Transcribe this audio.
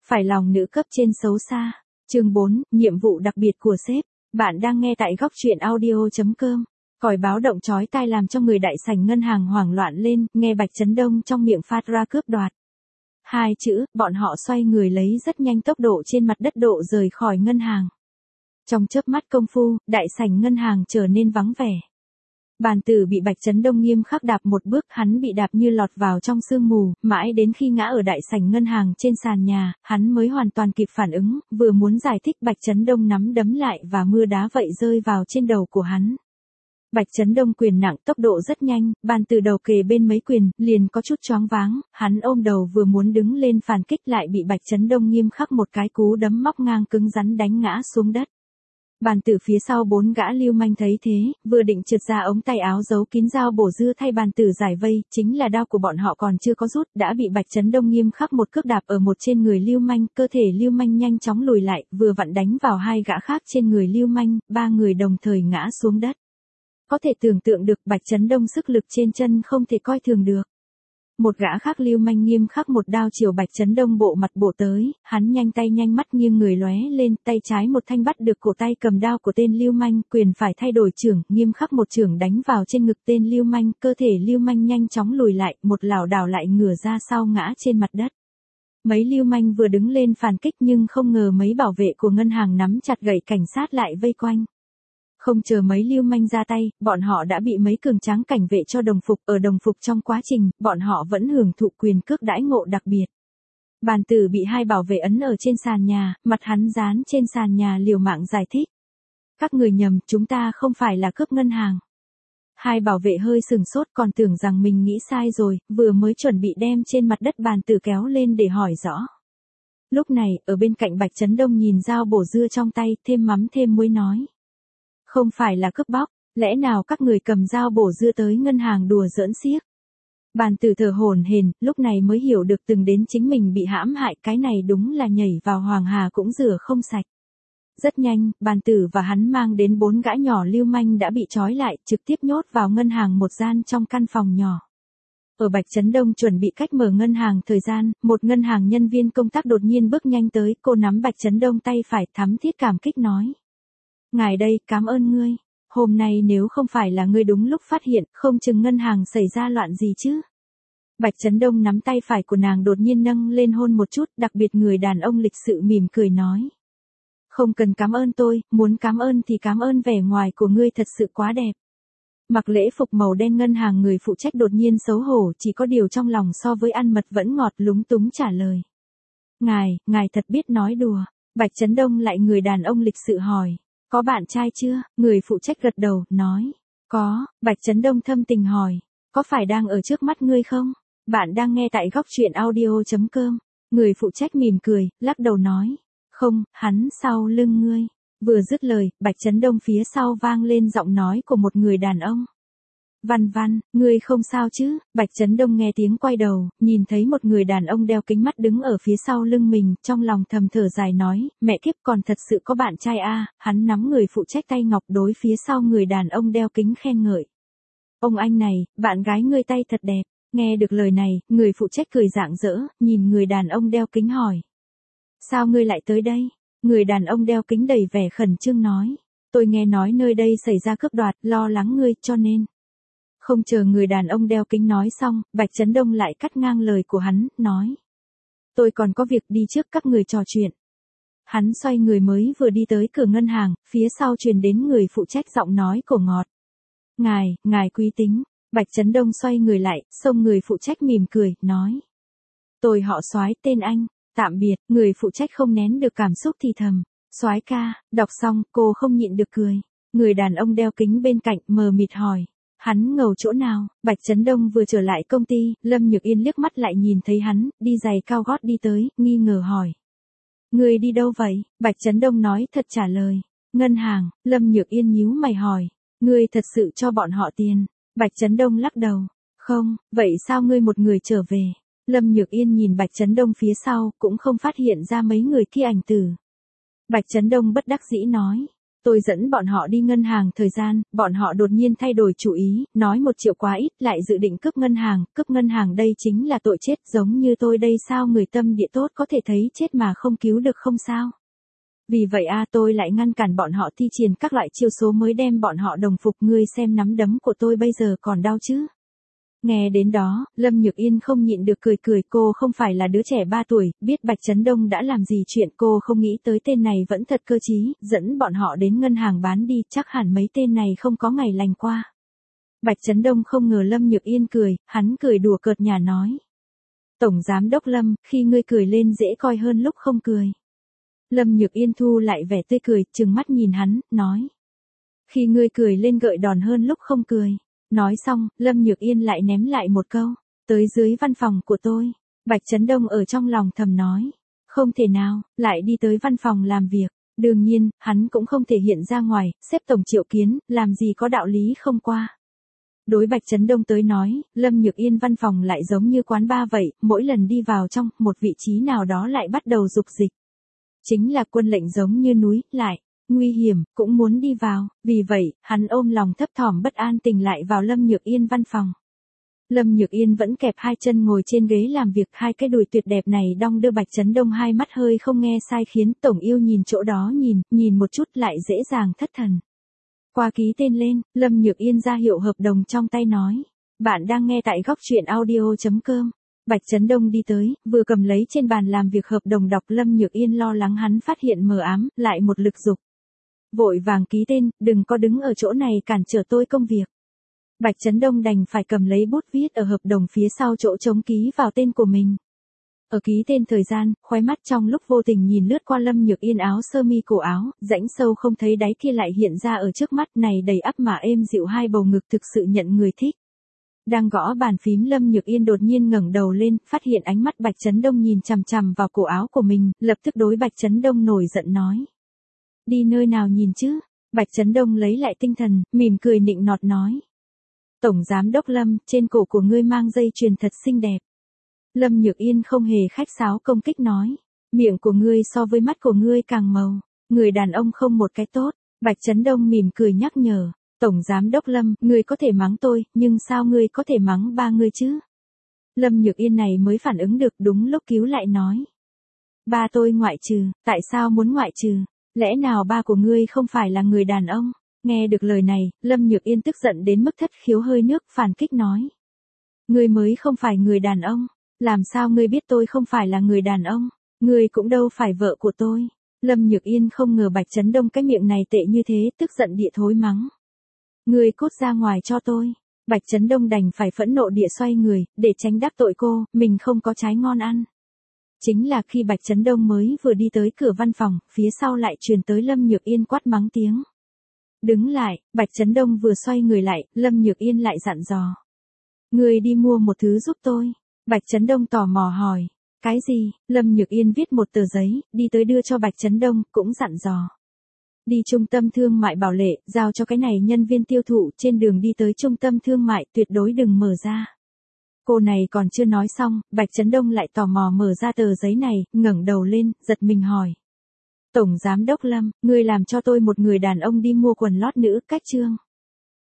Phải lòng nữ cấp trên xấu xa. Chương 4, nhiệm vụ đặc biệt của sếp. Bạn đang nghe tại góc truyện audio.com. Còi báo động chói tai làm cho người đại sảnh ngân hàng hoảng loạn lên, nghe Bạch Chấn Đông trong miệng phát ra cướp đoạt. Hai chữ, bọn họ xoay người lấy rất nhanh tốc độ trên mặt đất độ rời khỏi ngân hàng. Trong chớp mắt công phu, đại sảnh ngân hàng trở nên vắng vẻ. Bàn tử bị Bạch Chấn Đông nghiêm khắc đạp một bước, hắn bị đạp như lọt vào trong sương mù, mãi đến khi ngã ở đại sảnh ngân hàng trên sàn nhà, hắn mới hoàn toàn kịp phản ứng, vừa muốn giải thích Bạch Chấn Đông nắm đấm lại và mưa đá vậy rơi vào trên đầu của hắn. Bạch Chấn Đông quyền nặng, tốc độ rất nhanh, bàn tử đầu kề bên mấy quyền, liền có chút choáng váng, hắn ôm đầu vừa muốn đứng lên phản kích lại bị Bạch Chấn Đông nghiêm khắc một cái cú đấm móc ngang cứng rắn đánh ngã xuống đất. Bàn tử phía sau bốn gã lưu manh thấy thế, vừa định trượt ra ống tay áo giấu kín dao bổ dưa thay bàn tử giải vây, chính là đao của bọn họ còn chưa có rút, đã bị Bạch Chấn Đông nghiêm khắc một cước đạp ở một trên người lưu manh, cơ thể lưu manh nhanh chóng lùi lại, vừa vặn đánh vào hai gã khác trên người lưu manh, ba người đồng thời ngã xuống đất. Có thể tưởng tượng được Bạch Chấn Đông sức lực trên chân không thể coi thường được. Một gã khác lưu manh nghiêm khắc một đao chiều Bạch Chấn Đông bộ mặt bổ tới, hắn nhanh tay nhanh mắt nghiêng người lóe lên, tay trái một thanh bắt được cổ tay cầm đao của tên lưu manh, quyền phải thay đổi chưởng, nghiêm khắc một chưởng đánh vào trên ngực tên lưu manh, cơ thể lưu manh nhanh chóng lùi lại, một lảo đảo lại ngửa ra sau ngã trên mặt đất. Mấy lưu manh vừa đứng lên phản kích nhưng không ngờ mấy bảo vệ của ngân hàng nắm chặt gậy cảnh sát lại vây quanh. Không chờ mấy lưu manh ra tay, bọn họ đã bị mấy cường tráng cảnh vệ cho đồng phục, ở đồng phục trong quá trình, bọn họ vẫn hưởng thụ quyền cước đãi ngộ đặc biệt. Bàn tử bị hai bảo vệ ấn ở trên sàn nhà, mặt hắn dán trên sàn nhà liều mạng giải thích. Các người nhầm, chúng ta không phải là cướp ngân hàng. Hai bảo vệ hơi sừng sốt còn tưởng rằng mình nghĩ sai rồi, vừa mới chuẩn bị đem trên mặt đất bàn tử kéo lên để hỏi rõ. Lúc này, ở bên cạnh Bạch Chấn Đông nhìn dao bổ dưa trong tay, thêm mắm thêm muối nói. Không phải là cướp bóc, lẽ nào các người cầm dao bổ dưa tới ngân hàng đùa giỡn xiếc. Bàn tử thở hổn hển, lúc này mới hiểu được từng đến chính mình bị hãm hại, cái này đúng là nhảy vào hoàng hà cũng rửa không sạch. Rất nhanh, bàn tử và hắn mang đến 4 gã nhỏ lưu manh đã bị trói lại, trực tiếp nhốt vào ngân hàng một gian trong căn phòng nhỏ. Ở Bạch Chấn Đông chuẩn bị cách mở ngân hàng thời gian, một ngân hàng nhân viên công tác đột nhiên bước nhanh tới, cô nắm Bạch Chấn Đông tay phải thắm thiết cảm kích nói. Ngài đây, cảm ơn ngươi. Hôm nay nếu không phải là ngươi đúng lúc phát hiện, không chừng ngân hàng xảy ra loạn gì chứ. Bạch Chấn Đông nắm tay phải của nàng đột nhiên nâng lên hôn một chút, đặc biệt người đàn ông lịch sự mỉm cười nói. Không cần cảm ơn tôi, muốn cảm ơn thì cảm ơn vẻ ngoài của ngươi thật sự quá đẹp. Mặc lễ phục màu đen ngân hàng người phụ trách đột nhiên xấu hổ, chỉ có điều trong lòng so với ăn mật vẫn ngọt lúng túng trả lời. Ngài thật biết nói đùa. Bạch Chấn Đông lại người đàn ông lịch sự hỏi. Có bạn trai chưa? Người phụ trách gật đầu, nói. Có, Bạch Chấn Đông thâm tình hỏi. Có phải đang ở trước mắt ngươi không? Bạn đang nghe tại góc truyện audio.com. Người phụ trách mỉm cười, lắc đầu nói. Không, hắn sau lưng ngươi. Vừa dứt lời, Bạch Chấn Đông phía sau vang lên giọng nói của một người đàn ông. Văn, ngươi không sao chứ? Bạch Chấn Đông nghe tiếng quay đầu, nhìn thấy một người đàn ông đeo kính mắt đứng ở phía sau lưng mình, trong lòng thầm thở dài nói, mẹ kiếp còn thật sự có bạn trai a. Hắn nắm người phụ trách tay ngọc đối phía sau người đàn ông đeo kính khen ngợi. Ông anh này, bạn gái ngươi tay thật đẹp. Nghe được lời này, người phụ trách cười rạng rỡ, nhìn người đàn ông đeo kính hỏi. Sao ngươi lại tới đây? Người đàn ông đeo kính đầy vẻ khẩn trương nói. Tôi nghe nói nơi đây xảy ra cướp đoạt, lo lắng ngươi, cho nên. Không chờ người đàn ông đeo kính nói xong, Bạch Chấn Đông lại cắt ngang lời của hắn, nói. Tôi còn có việc đi trước các người trò chuyện. Hắn xoay người mới vừa đi tới cửa ngân hàng, phía sau truyền đến người phụ trách giọng nói cổ ngọt. Ngài quý tính. Bạch Chấn Đông xoay người lại, xông người phụ trách mỉm cười, nói. Tôi họ Soái, tên anh. Tạm biệt, người phụ trách không nén được cảm xúc thì thầm. Soái ca, đọc xong, cô không nhịn được cười. Người đàn ông đeo kính bên cạnh mờ mịt hỏi. Hắn ngầu chỗ nào? Bạch Chấn Đông vừa trở lại công ty, Lâm Nhược Yên liếc mắt lại nhìn thấy hắn, đi giày cao gót đi tới, nghi ngờ hỏi. Người đi đâu vậy? Bạch Chấn Đông nói thật trả lời. Ngân hàng. Lâm Nhược Yên nhíu mày hỏi. Ngươi thật sự cho bọn họ tiền? Bạch Chấn Đông lắc đầu. Không, vậy sao ngươi một người trở về? Lâm Nhược Yên nhìn Bạch Chấn Đông phía sau, cũng không phát hiện ra mấy người kia ảnh tử. Bạch Chấn Đông bất đắc dĩ nói. Tôi dẫn bọn họ đi ngân hàng thời gian, bọn họ đột nhiên thay đổi chủ ý, nói 1 triệu quá ít, lại dự định cướp ngân hàng đây chính là tội chết, giống như tôi đây sao người tâm địa tốt có thể thấy chết mà không cứu được không sao. Vì vậy tôi lại ngăn cản bọn họ thi triển các loại chiêu số mới đem bọn họ đồng phục, ngươi xem nắm đấm của tôi bây giờ còn đau chứ. Nghe đến đó, Lâm Nhược Yên không nhịn được cười, cô không phải là đứa trẻ 3 tuổi, biết Bạch Chấn Đông đã làm gì chuyện, cô không nghĩ tới tên này vẫn thật cơ trí, dẫn bọn họ đến ngân hàng bán đi, chắc hẳn mấy tên này không có ngày lành qua. Bạch Chấn Đông không ngờ Lâm Nhược Yên cười, hắn cười đùa cợt nhả nói. Tổng Giám Đốc Lâm, khi ngươi cười lên dễ coi hơn lúc không cười. Lâm Nhược Yên thu lại vẻ tươi cười, trừng mắt nhìn hắn, nói. Khi ngươi cười lên gợi đòn hơn lúc không cười. Nói xong, Lâm Nhược Yên lại ném lại một câu. Tới dưới văn phòng của tôi. Bạch Chấn Đông ở trong lòng thầm nói. Không thể nào, lại đi tới văn phòng làm việc. Đương nhiên, hắn cũng không thể hiện ra ngoài, xếp tổng triệu kiến, làm gì có đạo lý không qua. Đối Bạch Chấn Đông tới nói, Lâm Nhược Yên văn phòng lại giống như quán bar vậy, mỗi lần đi vào trong, một vị trí nào đó lại bắt đầu dục dịch. Chính là quân lệnh giống như núi, lại, nguy hiểm, cũng muốn đi vào, vì vậy, hắn ôm lòng thấp thỏm bất an tỉnh lại vào Lâm Nhược Yên văn phòng. Lâm Nhược Yên vẫn kẹp 2 chân ngồi trên ghế làm việc, 2 cái đùi tuyệt đẹp này đong đưa. Bạch Chấn Đông hai mắt hơi không nghe sai khiến tổng yêu nhìn chỗ đó nhìn một chút lại dễ dàng thất thần. Qua ký tên lên, Lâm Nhược Yên ra hiệu hợp đồng trong tay nói. Bạn đang nghe tại góc truyện audio.com. Bạch Chấn Đông đi tới, vừa cầm lấy trên bàn làm việc hợp đồng đọc. Lâm Nhược Yên lo lắng hắn phát hiện mờ ám, lại một lực giục. Vội vàng ký tên, đừng có đứng ở chỗ này cản trở tôi công việc. Bạch Chấn Đông đành phải cầm lấy bút viết ở hợp đồng phía sau chỗ trống ký vào tên của mình. Ở ký tên thời gian, khóe mắt trong lúc vô tình nhìn lướt qua Lâm Nhược Yên áo sơ mi cổ áo, rãnh sâu không thấy đáy kia lại hiện ra ở trước mắt này đầy ắp mà êm dịu, 2 bầu ngực thực sự nhận người thích. Đang gõ bàn phím, Lâm Nhược Yên đột nhiên ngẩng đầu lên, phát hiện ánh mắt Bạch Chấn Đông nhìn chằm chằm vào cổ áo của mình, lập tức đối Bạch Chấn Đông nổi giận nói. Đi nơi nào nhìn chứ? Bạch Chấn Đông lấy lại tinh thần, mỉm cười nịnh nọt nói. Tổng Giám Đốc Lâm, trên cổ của ngươi mang dây chuyền thật xinh đẹp. Lâm Nhược Yên không hề khách sáo công kích nói. Miệng của ngươi so với mắt của ngươi càng màu. Người đàn ông không một cái tốt. Bạch Chấn Đông mỉm cười nhắc nhở. Tổng Giám Đốc Lâm, ngươi có thể mắng tôi, nhưng sao ngươi có thể mắng ba ngươi chứ? Lâm Nhược Yên này mới phản ứng được, đúng lúc cứu lại nói. Ba tôi ngoại trừ, tại sao muốn ngoại trừ? Lẽ nào ba của ngươi không phải là người đàn ông? Nghe được lời này, Lâm Nhược Yên tức giận đến mức thất khiếu hơi nước, phản kích nói. Ngươi mới không phải người đàn ông. Làm sao ngươi biết tôi không phải là người đàn ông? Ngươi cũng đâu phải vợ của tôi. Lâm Nhược Yên không ngờ Bạch Chấn Đông cái miệng này tệ như thế, tức giận địa thối mắng. Ngươi cút ra ngoài cho tôi. Bạch Chấn Đông đành phải phẫn nộ địa xoay người, để tránh đắc tội cô, mình không có trái ngon ăn. Chính là khi Bạch Chấn Đông mới vừa đi tới cửa văn phòng, phía sau lại truyền tới Lâm Nhược Yên quát mắng tiếng. Đứng lại, Bạch Chấn Đông vừa xoay người lại, Lâm Nhược Yên lại dặn dò. Ngươi đi mua một thứ giúp tôi. Bạch Chấn Đông tò mò hỏi. Cái gì? Lâm Nhược Yên viết một tờ giấy, đi tới đưa cho Bạch Chấn Đông, cũng dặn dò. Đi trung tâm thương mại Bảo Lệ, giao cho cái này nhân viên tiêu thụ, trên đường đi tới trung tâm thương mại, tuyệt đối đừng mở ra. Cô này còn chưa nói xong, Bạch Chấn Đông lại tò mò mở ra tờ giấy này, ngẩng đầu lên, giật mình hỏi. Tổng Giám Đốc Lâm, ngươi làm cho tôi một người đàn ông đi mua quần lót nữ, cách trương.